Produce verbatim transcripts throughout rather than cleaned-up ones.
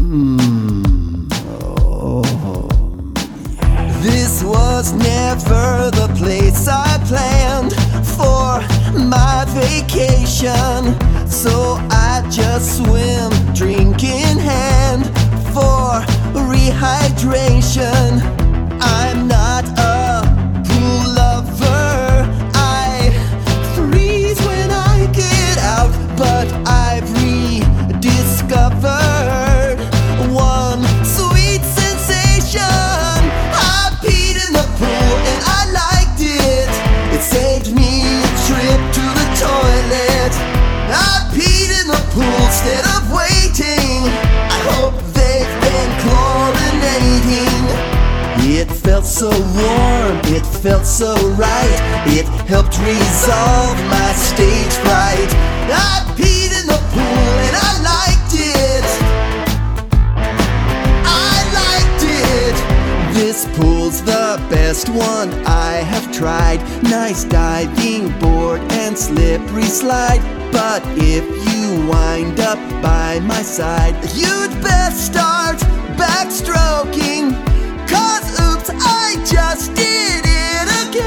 Mm. Oh. This was never the place I planned for my vacation, so I just swim, drink in hand for rehydration. I'm not a pool lover, I freeze when I get out, but I've rediscovered one sweet sensation. I peed in the pool and I liked it. It saved me a trip to the toilet. I peed in the pool instead of waiting. I hope they've been chlorinating. It felt so warm, it felt so right. It helped resolve my stage fright. I peed in the pool and I liked it. I liked it. This pool's the best one I have tried. Nice diving board and slippery slide. But if you wind up by my side, you'd best start backstroking, 'cause oops, I just did it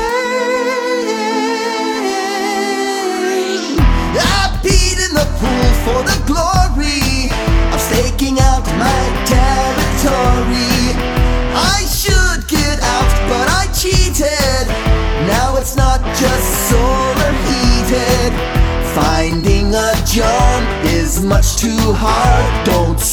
again. I peed in the pool for the glory of staking out my territory. I should get out, but I cheated. Now it's not just solar heated. Finding a jump is much too hard. Don't